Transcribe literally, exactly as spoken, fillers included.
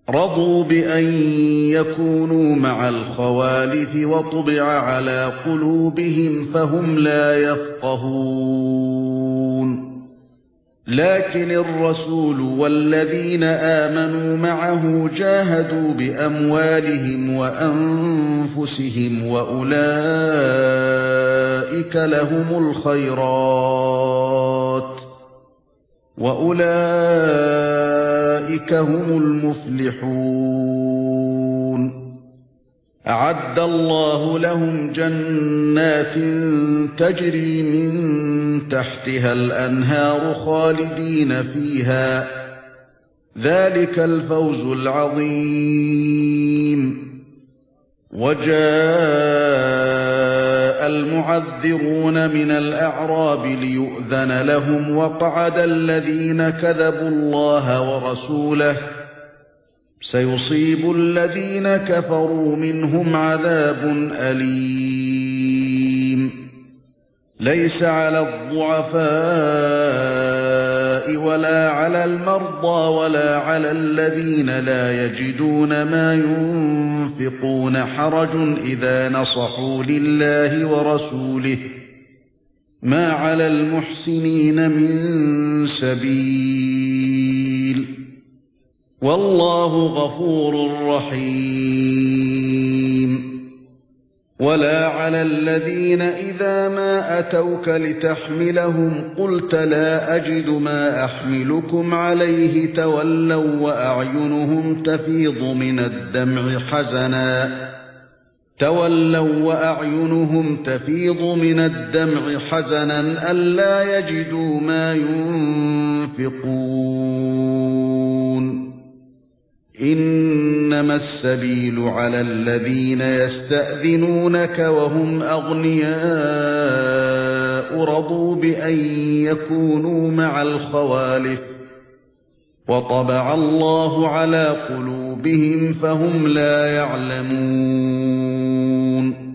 رضوا بأن يكونوا مع الخوالف وطبع على قلوبهم فهم لا يفقهون لكن الرسول والذين آمنوا معه جاهدوا بأموالهم وأنفسهم وأولئك لهم الخيرات وأولئك هم المفلحون أعد الله لهم جنات تجري من تحتها الأنهار خالدين فيها ذلك الفوز العظيم وجاء المعذرون من الأعراب ليؤذن لهم وقعد الذين كذبوا الله ورسوله سيصيب الذين كفروا منهم عذاب أليم ليس على الضعفاء ولا على المرضى ولا على الذين لا يجدون ما ينفقون حرج إذا نصحوا لله ورسوله ما على المحسنين من سبيل والله غفور رحيم ولا على الذين إذا ما أتوك لتحملهم قلت لا أجد ما أحملكم عليه تولوا وأعينهم تفيض من الدمع حزنا تولوا وأعينهم تفيض من الدمع حزنا ألا يجدوا ما ينفقون إنما السبيل على الذين يستأذنونك وهم أغنياء رضوا بأن يكونوا مع الخوالف وطبع الله على قلوبهم فهم لا يعلمون